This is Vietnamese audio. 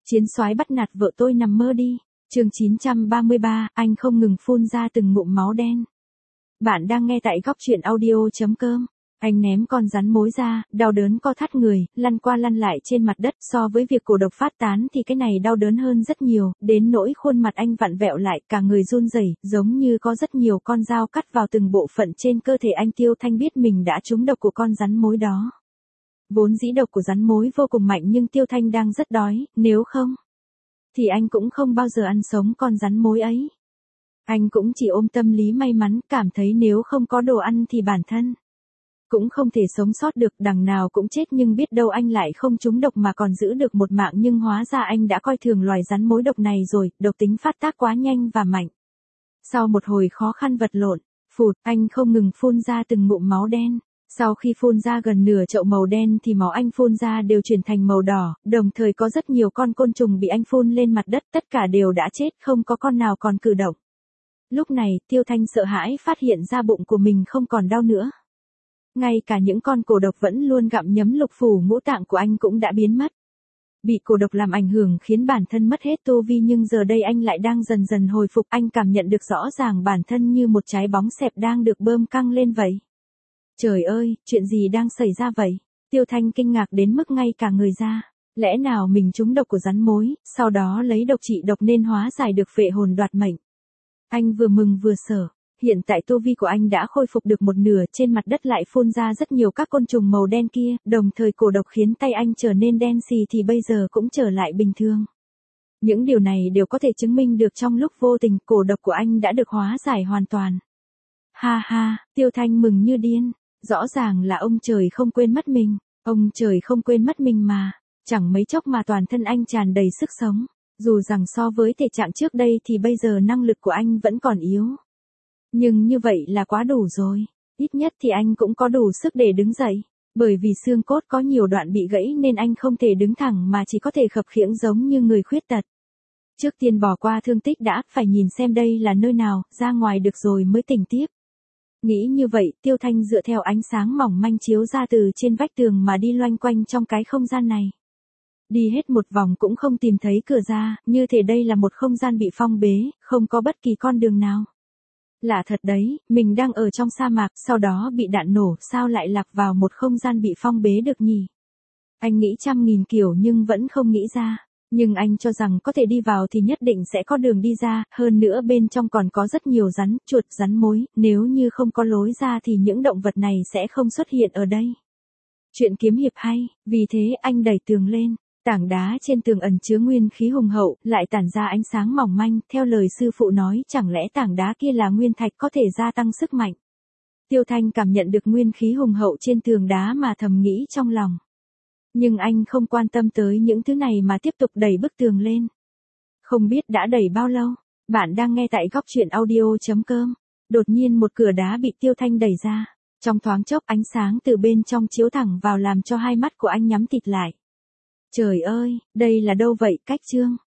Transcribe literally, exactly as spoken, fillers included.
Chiến soái bắt nạt vợ tôi nằm mơ đi. Chương chín trăm ba mươi ba, anh không ngừng phun ra từng ngụm máu đen. Bạn đang nghe tại góc truyện audio chấm com. Anh ném con rắn mối ra, đau đớn co thắt người, lăn qua lăn lại trên mặt đất. So với việc cổ độc phát tán thì cái này đau đớn hơn rất nhiều, đến nỗi khuôn mặt anh vặn vẹo lại, cả người run rẩy, giống như có rất nhiều con dao cắt vào từng bộ phận trên cơ thể anh. Tiêu Thanh biết mình đã trúng độc của con rắn mối đó. Vốn dĩ độc của rắn mối vô cùng mạnh, nhưng Tiêu Thanh đang rất đói, nếu không thì anh cũng không bao giờ ăn sống con rắn mối ấy. Anh cũng chỉ ôm tâm lý may mắn, cảm thấy nếu không có đồ ăn thì bản thân cũng không thể sống sót được, đằng nào cũng chết, nhưng biết đâu anh lại không trúng độc mà còn giữ được một mạng. Nhưng hóa ra anh đã coi thường loài rắn mối độc này rồi, độc tính phát tác quá nhanh và mạnh. Sau một hồi khó khăn vật lộn, phụt, anh không ngừng phun ra từng ngụm máu đen. Sau khi phun ra gần nửa chậu màu đen thì máu anh phun ra đều chuyển thành màu đỏ, đồng thời có rất nhiều con côn trùng bị anh phun lên mặt đất, tất cả đều đã chết, không có con nào còn cử động. Lúc này, Tiêu Thanh sợ hãi phát hiện ra bụng của mình không còn đau nữa. Ngay cả những con cổ độc vẫn luôn gặm nhấm lục phủ ngũ tạng của anh cũng đã biến mất. Bị cổ độc làm ảnh hưởng khiến bản thân mất hết tu vi, nhưng giờ đây anh lại đang dần dần hồi phục. Anh cảm nhận được rõ ràng bản thân như một trái bóng xẹp đang được bơm căng lên vậy. Trời ơi, chuyện gì đang xảy ra vậy? Tiêu Thanh kinh ngạc đến mức ngay cả người ra. Lẽ nào mình trúng độc của rắn mối, sau đó lấy độc trị độc nên hóa giải được vệ hồn đoạt mệnh? Anh vừa mừng vừa sợ. Hiện tại tu vi của anh đã khôi phục được một nửa, trên mặt đất lại phun ra rất nhiều các côn trùng màu đen kia, đồng thời cổ độc khiến tay anh trở nên đen xì thì bây giờ cũng trở lại bình thường. Những điều này đều có thể chứng minh được trong lúc vô tình cổ độc của anh đã được hóa giải hoàn toàn. Ha ha, Tiêu Thanh mừng như điên. Rõ ràng là ông trời không quên mất mình, ông trời không quên mất mình mà. Chẳng mấy chốc mà toàn thân anh tràn đầy sức sống. Dù rằng so với thể trạng trước đây thì bây giờ năng lực của anh vẫn còn yếu. Nhưng như vậy là quá đủ rồi. Ít nhất thì anh cũng có đủ sức để đứng dậy. Bởi vì xương cốt có nhiều đoạn bị gãy nên anh không thể đứng thẳng mà chỉ có thể khập khiễng giống như người khuyết tật. Trước tiên bỏ qua thương tích đã, phải nhìn xem đây là nơi nào, ra ngoài được rồi mới tỉnh tiếp. Nghĩ như vậy, Tiêu Thanh dựa theo ánh sáng mỏng manh chiếu ra từ trên vách tường mà đi loanh quanh trong cái không gian này. Đi hết một vòng cũng không tìm thấy cửa ra, như thể đây là một không gian bị phong bế, không có bất kỳ con đường nào. Lạ thật đấy, mình đang ở trong sa mạc, sau đó bị đạn nổ, sao lại lạc vào một không gian bị phong bế được nhỉ? Anh nghĩ trăm nghìn kiểu nhưng vẫn không nghĩ ra. Nhưng anh cho rằng có thể đi vào thì nhất định sẽ có đường đi ra, hơn nữa bên trong còn có rất nhiều rắn, chuột, rắn mối, nếu như không có lối ra thì những động vật này sẽ không xuất hiện ở đây. Chuyện kiếm hiệp hay, vì thế anh đẩy tường lên, tảng đá trên tường ẩn chứa nguyên khí hùng hậu, lại tản ra ánh sáng mỏng manh, theo lời sư phụ nói chẳng lẽ tảng đá kia là nguyên thạch có thể gia tăng sức mạnh. Tiêu Thanh cảm nhận được nguyên khí hùng hậu trên tường đá mà thầm nghĩ trong lòng. Nhưng anh không quan tâm tới những thứ này mà tiếp tục đẩy bức tường lên. Không biết đã đẩy bao lâu, bạn đang nghe tại góc truyện audio chấm com. Đột nhiên một cửa đá bị Tiêu Thanh đẩy ra. Trong thoáng chốc ánh sáng từ bên trong chiếu thẳng vào làm cho hai mắt của anh nhắm tịt lại. Trời ơi, đây là đâu vậy? Cách chương.